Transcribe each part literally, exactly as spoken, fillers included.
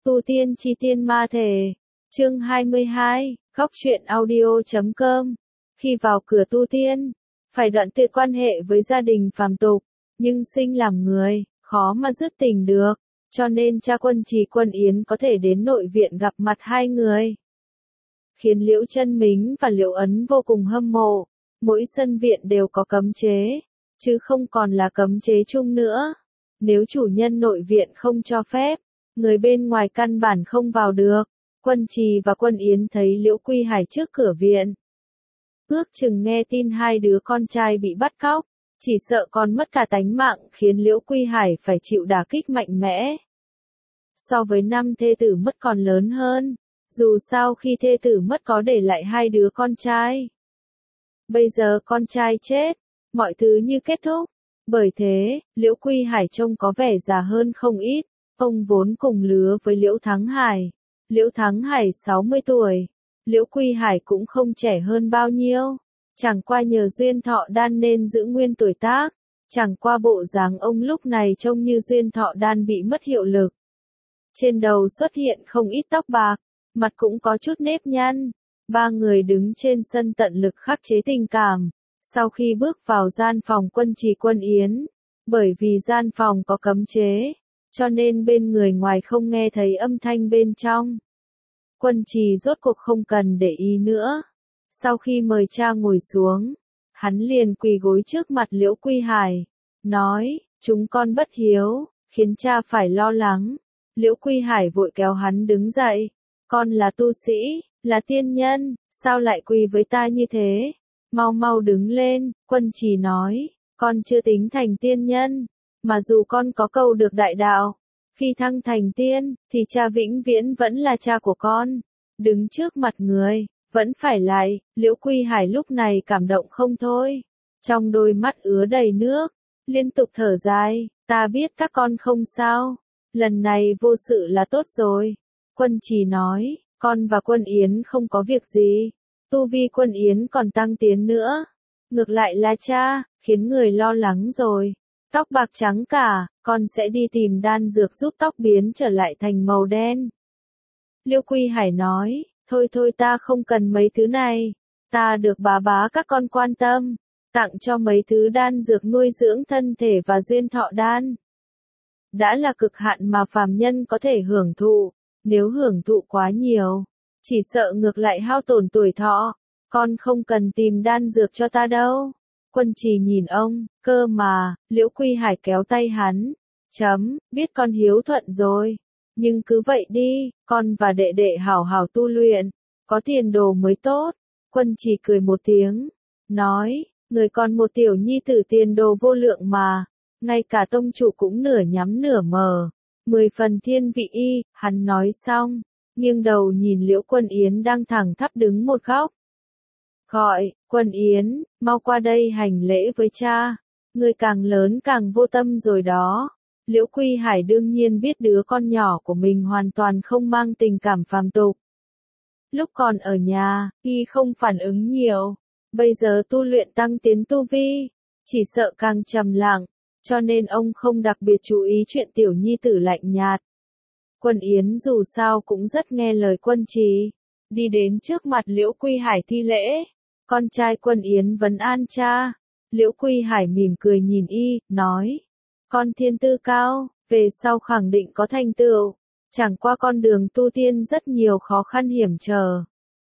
Tu tiên chi tiên ma thể. Chương hai mươi hai, góc truyện audio chấm com. Khi vào cửa tu tiên, phải đoạn tuyệt quan hệ với gia đình phàm tục, nhưng sinh làm người, khó mà dứt tình được, cho nên cha Quân Trì Quân Yến có thể đến nội viện gặp mặt hai người. Khiến Liễu Chân Mính và Liễu Ấn vô cùng hâm mộ, mỗi sân viện đều có cấm chế, chứ không còn là cấm chế chung nữa. Nếu chủ nhân nội viện không cho phép, người bên ngoài căn bản không vào được. Quân Trì và Quân Yến thấy Liễu Quy Hải trước cửa viện. Ước chừng nghe tin hai đứa con trai bị bắt cóc, chỉ sợ còn mất cả tánh mạng, khiến Liễu Quy Hải phải chịu đả kích mạnh mẽ. So với năm thê tử mất còn lớn hơn, dù sao khi thê tử mất có để lại hai đứa con trai. Bây giờ con trai chết, mọi thứ như kết thúc. Bởi thế, Liễu Quy Hải trông có vẻ già hơn không ít. Ông vốn cùng lứa với Liễu Thắng Hải. Liễu Thắng Hải sáu mươi tuổi. Liễu Quy Hải cũng không trẻ hơn bao nhiêu. Chẳng qua nhờ duyên thọ đan nên giữ nguyên tuổi tác. Chẳng qua bộ dáng ông lúc này trông như duyên thọ đan bị mất hiệu lực. Trên đầu xuất hiện không ít tóc bạc, mặt cũng có chút nếp nhăn. Ba người đứng trên sân tận lực khắc chế tình cảm. Sau khi bước vào gian phòng Quân Trì Quân Yến, bởi vì gian phòng có cấm chế, cho nên bên người ngoài không nghe thấy âm thanh bên trong. Quân Trì rốt cuộc không cần để ý nữa. Sau khi mời cha ngồi xuống, hắn liền quỳ gối trước mặt Liễu Quy Hải, nói, chúng con bất hiếu, khiến cha phải lo lắng. Liễu Quy Hải vội kéo hắn đứng dậy, con là tu sĩ, là tiên nhân, sao lại quỳ với ta như thế? Mau mau đứng lên. Quân Trì nói, con chưa tính thành tiên nhân, mà dù con có cầu được đại đạo, phi thăng thành tiên, thì cha vĩnh viễn vẫn là cha của con. Đứng trước mặt người, vẫn phải lại. Liễu Quy Hải lúc này cảm động không thôi, trong đôi mắt ứa đầy nước, liên tục thở dài, ta biết các con không sao, lần này vô sự là tốt rồi. Quân Trì nói, con và Quân Yến không có việc gì. Tu vi Quân Yến còn tăng tiến nữa. Ngược lại là cha, khiến người lo lắng rồi. Tóc bạc trắng cả, con sẽ đi tìm đan dược giúp tóc biến trở lại thành màu đen. Liễu Quy Hải nói, thôi thôi ta không cần mấy thứ này. Ta được bà bá các con quan tâm, tặng cho mấy thứ đan dược nuôi dưỡng thân thể và duyên thọ đan. Đã là cực hạn mà phàm nhân có thể hưởng thụ, nếu hưởng thụ quá nhiều, chỉ sợ ngược lại hao tổn tuổi thọ. Con không cần tìm đan dược cho ta đâu. Quân Trì nhìn ông, cơ mà. Liễu Quy Hải kéo tay hắn, chấm, biết con hiếu thuận rồi. Nhưng cứ vậy đi, con và đệ đệ hảo hảo tu luyện, có tiền đồ mới tốt. Quân Trì cười một tiếng, nói, người còn một tiểu nhi tử tiền đồ vô lượng mà, ngay cả tông chủ cũng nửa nhắm nửa mờ, mười phần thiên vị y. Hắn nói xong, nghiêng đầu nhìn Liễu Quân Yến đang thẳng thắp đứng một góc. Gọi, Quân Yến, mau qua đây hành lễ với cha. Người càng lớn càng vô tâm rồi đó. Liễu Quy Hải đương nhiên biết đứa con nhỏ của mình hoàn toàn không mang tình cảm phàm tục. Lúc còn ở nhà, y không phản ứng nhiều. Bây giờ tu luyện tăng tiến tu vi, chỉ sợ càng trầm lặng, cho nên ông không đặc biệt chú ý chuyện tiểu nhi tử lạnh nhạt. Quân Yến dù sao cũng rất nghe lời Quân Trì, đi đến trước mặt Liễu Quy Hải thi lễ. Con trai Quân Yến vấn an cha. Liễu Quy Hải mỉm cười nhìn y, nói, con thiên tư cao, về sau khẳng định có thành tựu, chẳng qua con đường tu tiên rất nhiều khó khăn hiểm trở.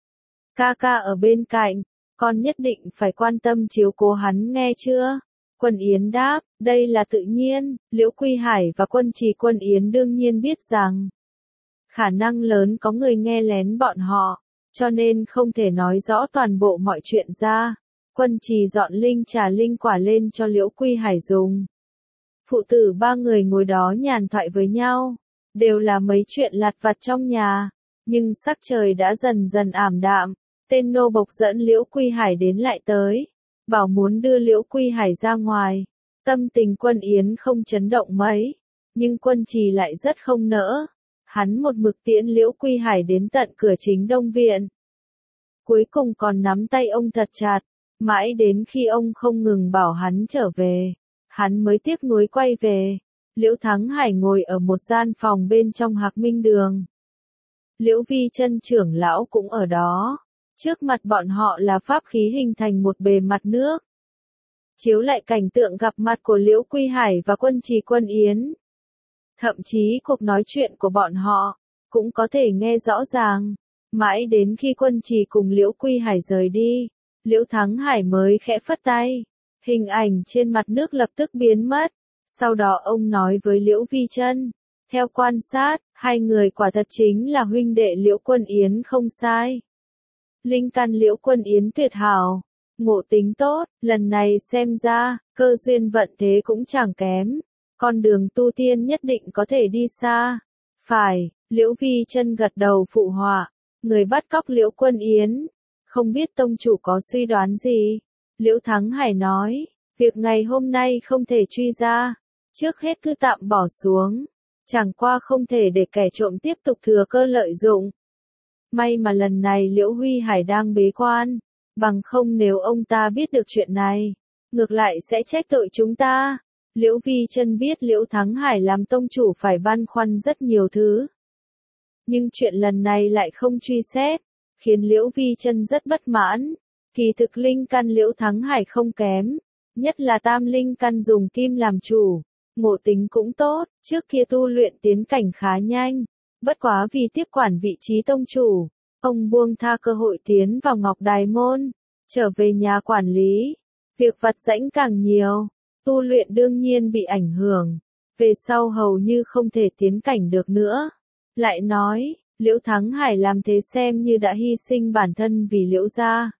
Ca ca ở bên cạnh, con nhất định phải quan tâm chiếu cố hắn nghe chưa? Quân Yến đáp, đây là tự nhiên. Liễu Quy Hải và Quân Trì Quân Yến đương nhiên biết rằng khả năng lớn có người nghe lén bọn họ, cho nên không thể nói rõ toàn bộ mọi chuyện ra. Quân Trì dọn linh trà linh quả lên cho Liễu Quy Hải dùng. Phụ tử ba người ngồi đó nhàn thoại với nhau, đều là mấy chuyện lặt vặt trong nhà, nhưng sắc trời đã dần dần ảm đạm. Tên nô bộc dẫn Liễu Quy Hải đến lại tới, bảo muốn đưa Liễu Quy Hải ra ngoài. Tâm tình Quân Yến không chấn động mấy, nhưng Quân Trì lại rất không nỡ. Hắn một mực tiễn Liễu Quy Hải đến tận cửa chính Đông viện. Cuối cùng còn nắm tay ông thật chặt, mãi đến khi ông không ngừng bảo hắn trở về, hắn mới tiếc nuối quay về. Liễu Thắng Hải ngồi ở một gian phòng bên trong Hạc Minh Đường. Liễu Vi Chân trưởng lão cũng ở đó. Trước mặt bọn họ là pháp khí hình thành một bề mặt nước. Chiếu lại cảnh tượng gặp mặt của Liễu Quy Hải và Quân Trì Quân Yến. Thậm chí cuộc nói chuyện của bọn họ, cũng có thể nghe rõ ràng. Mãi đến khi Quân Trì cùng Liễu Quy Hải rời đi, Liễu Thắng Hải mới khẽ phất tay. Hình ảnh trên mặt nước lập tức biến mất. Sau đó ông nói với Liễu Vi Chân, theo quan sát, hai người quả thật chính là huynh đệ Liễu Quân Yến không sai. Linh căn Liễu Quân Yến tuyệt hảo, ngộ tính tốt, lần này xem ra, cơ duyên vận thế cũng chẳng kém. Con đường tu tiên nhất định có thể đi xa. Phải, Liễu Vi Chân gật đầu phụ họa, người bắt cóc Liễu Quân Yến. Không biết tông chủ có suy đoán gì? Liễu Thắng Hải nói, việc ngày hôm nay không thể truy ra. Trước hết cứ tạm bỏ xuống. Chẳng qua không thể để kẻ trộm tiếp tục thừa cơ lợi dụng. May mà lần này Liễu Huy Hải đang bế quan. Bằng không nếu ông ta biết được chuyện này, ngược lại sẽ trách tội chúng ta. Liễu Vi Chân biết Liễu Thắng Hải làm tông chủ phải băn khoăn rất nhiều thứ. Nhưng chuyện lần này lại không truy xét, khiến Liễu Vi Chân rất bất mãn. Kỳ thực linh căn Liễu Thắng Hải không kém, nhất là tam linh căn dùng kim làm chủ, ngộ tính cũng tốt, trước kia tu luyện tiến cảnh khá nhanh. Bất quá vì tiếp quản vị trí tông chủ, ông buông tha cơ hội tiến vào Ngọc Đài Môn, trở về nhà quản lý, việc vặt vãnh càng nhiều, tu luyện đương nhiên bị ảnh hưởng, về sau hầu như không thể tiến cảnh được nữa. Lại nói, Liễu Thắng Hải làm thế xem như đã hy sinh bản thân vì Liễu gia.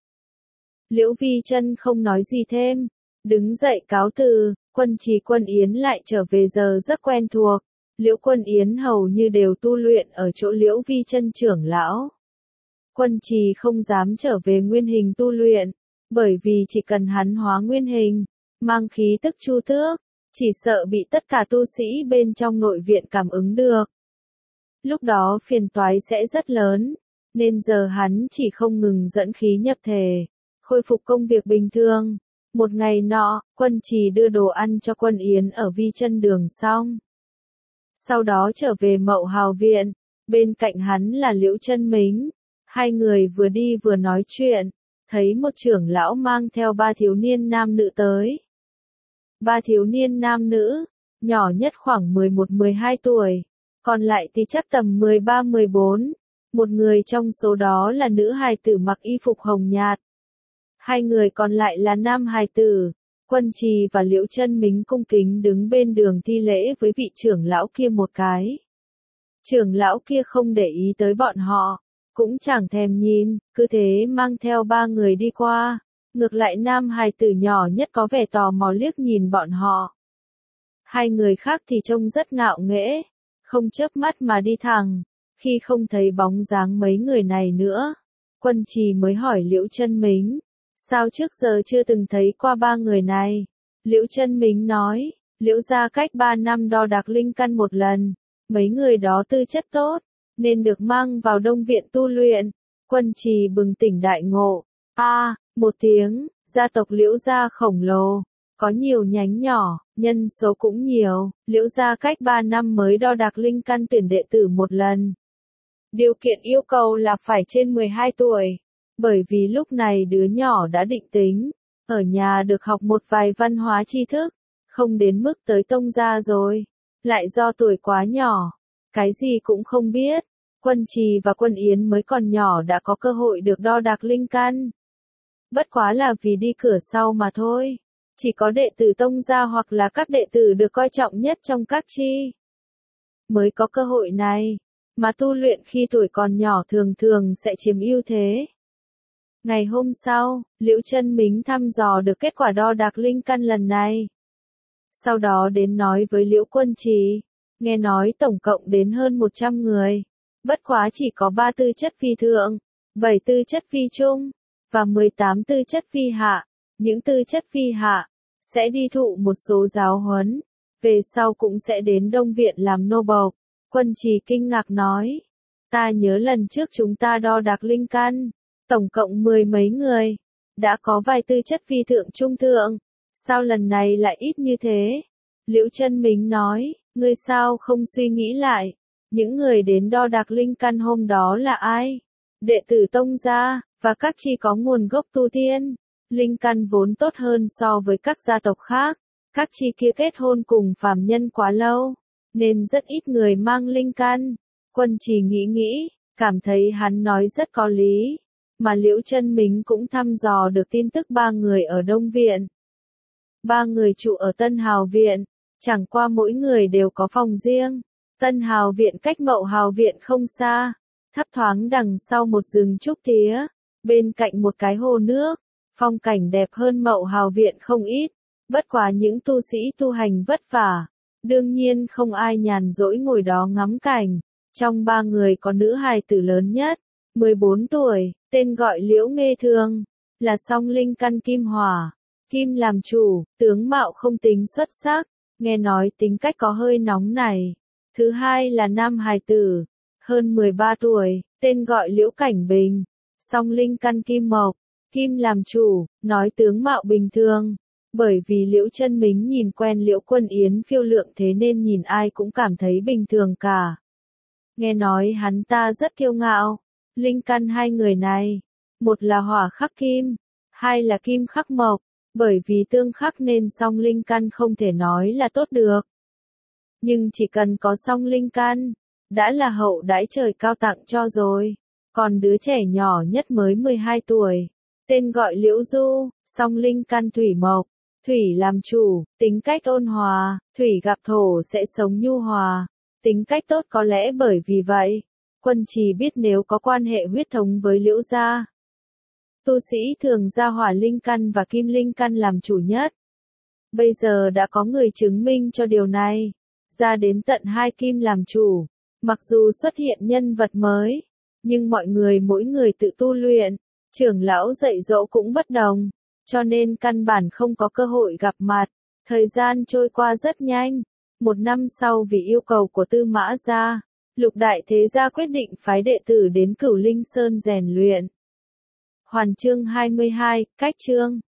Liễu Vi Chân không nói gì thêm, đứng dậy cáo từ. Quân Trì Quân Yến lại trở về giờ rất quen thuộc. Liễu Quân Yến hầu như đều tu luyện ở chỗ Liễu Vi Chân trưởng lão. Quân Trì không dám trở về nguyên hình tu luyện, bởi vì chỉ cần hắn hóa nguyên hình, mang khí tức Chu Tước, chỉ sợ bị tất cả tu sĩ bên trong nội viện cảm ứng được. Lúc đó phiền toái sẽ rất lớn, nên giờ hắn chỉ không ngừng dẫn khí nhập thể, khôi phục công việc bình thường. Một ngày nọ, Quân Trì đưa đồ ăn cho Quân Yến ở Vi Chân Đường xong. Sau đó trở về Mậu Hào Viện, bên cạnh hắn là Liễu Chân Mính. Hai người vừa đi vừa nói chuyện, thấy một trưởng lão mang theo ba thiếu niên nam nữ tới. Ba thiếu niên nam nữ, nhỏ nhất khoảng mười một mười hai tuổi, còn lại thì chắc tầm mười ba mười bốn. Một người trong số đó là nữ hài tử mặc y phục hồng nhạt. Hai người còn lại là nam hài tử. Quân Trì và Liễu Chân Mính cung kính đứng bên đường thi lễ với vị trưởng lão kia một cái. Trưởng lão kia không để ý tới bọn họ, cũng chẳng thèm nhìn, cứ thế mang theo ba người đi qua. Ngược lại nam hài tử nhỏ nhất có vẻ tò mò liếc nhìn bọn họ. Hai người khác thì trông rất ngạo nghễ, không chớp mắt mà đi thẳng. Khi không thấy bóng dáng mấy người này nữa, Quân Trì mới hỏi Liễu Chân Mính, sao trước giờ chưa từng thấy qua ba người này? Liễu Chân Mính nói, Liễu gia cách ba năm đo đạc linh căn một lần, mấy người đó tư chất tốt, nên được mang vào Đông Viện tu luyện. Quân Trì bừng tỉnh đại ngộ, a, à, một tiếng, gia tộc Liễu gia khổng lồ, có nhiều nhánh nhỏ, nhân số cũng nhiều, Liễu gia cách ba năm mới đo đạc linh căn tuyển đệ tử một lần. Điều kiện yêu cầu là phải trên mười hai tuổi, bởi vì lúc này đứa nhỏ đã định tính, ở nhà được học một vài văn hóa tri thức, không đến mức tới tông gia rồi, lại do tuổi quá nhỏ, cái gì cũng không biết. Quân Trì và Quân Yến mới còn nhỏ đã có cơ hội được đo đạc linh căn. Bất quá là vì đi cửa sau mà thôi, chỉ có đệ tử tông gia hoặc là các đệ tử được coi trọng nhất trong các chi mới có cơ hội này, mà tu luyện khi tuổi còn nhỏ thường thường sẽ chiếm ưu thế. Ngày hôm sau, Liễu Chân Mính thăm dò được kết quả đo đạc linh căn lần này. Sau đó đến nói với Liễu Quân Trì, nghe nói tổng cộng đến hơn một trăm người, bất quá chỉ có ba tư chất phi thượng, bảy tư chất phi trung, và mười tám tư chất phi hạ. Những tư chất phi hạ sẽ đi thụ một số giáo huấn, về sau cũng sẽ đến Đông Viện làm nô bộc. Quân Trì kinh ngạc nói, ta nhớ lần trước chúng ta đo đạc linh căn, tổng cộng mười mấy người, đã có vài tư chất phi thượng trung thượng, sao lần này lại ít như thế? Liễu Chân Mính nói, ngươi sao không suy nghĩ lại, những người đến đo đạc linh căn hôm đó là ai? Đệ tử Tông gia, và các chi có nguồn gốc tu tiên, linh căn vốn tốt hơn so với các gia tộc khác, các chi kia kết hôn cùng phàm nhân quá lâu, nên rất ít người mang linh căn. Quân Trì nghĩ nghĩ, cảm thấy hắn nói rất có lý, mà Liễu Chân Mính cũng thăm dò được tin tức ba người ở Đông Viện. Ba người trụ ở Tân Hào Viện, chẳng qua mỗi người đều có phòng riêng. Tân Hào Viện cách Mậu Hào Viện không xa, thấp thoáng đằng sau một rừng trúc tía, bên cạnh một cái hồ nước, phong cảnh đẹp hơn Mậu Hào Viện không ít, bất quá những tu sĩ tu hành vất vả, đương nhiên không ai nhàn rỗi ngồi đó ngắm cảnh. Trong ba người có nữ hài tử lớn nhất, mười bốn tuổi, tên gọi Liễu Nghê Thương, là song linh căn kim hỏa, kim làm chủ, tướng mạo không tính xuất sắc, nghe nói tính cách có hơi nóng này. Thứ hai là nam hài tử, hơn mười ba tuổi, tên gọi Liễu Cảnh Bình, song linh căn kim mộc, kim làm chủ, nói tướng mạo bình thường. Bởi vì Liễu Chân Mính nhìn quen Liễu Quân Yến phiêu lượng thế nên nhìn ai cũng cảm thấy bình thường cả. Nghe nói hắn ta rất kiêu ngạo, linh căn hai người này, một là hỏa khắc kim, hai là kim khắc mộc, bởi vì tương khắc nên song linh căn không thể nói là tốt được. Nhưng chỉ cần có song linh căn, đã là hậu đãi trời cao tặng cho rồi. Còn đứa trẻ nhỏ nhất mới mười hai tuổi, tên gọi Liễu Du, song linh căn thủy mộc, thủy làm chủ, tính cách ôn hòa, thủy gặp thổ sẽ sống nhu hòa, tính cách tốt có lẽ bởi vì vậy, Quân Trì biết nếu có quan hệ huyết thống với Liễu gia. Tu sĩ thường ra hỏa linh căn và kim linh căn làm chủ nhất. Bây giờ đã có người chứng minh cho điều này, ra đến tận hai kim làm chủ, mặc dù xuất hiện nhân vật mới, nhưng mọi người mỗi người tự tu luyện, trưởng lão dạy dỗ cũng bất đồng, cho nên căn bản không có cơ hội gặp mặt. Thời gian trôi qua rất nhanh, một năm sau vì yêu cầu của Tư Mã gia, Lục Đại Thế gia quyết định phái đệ tử đến Cửu Linh Sơn rèn luyện. Hoàn chương hai mươi hai, cách chương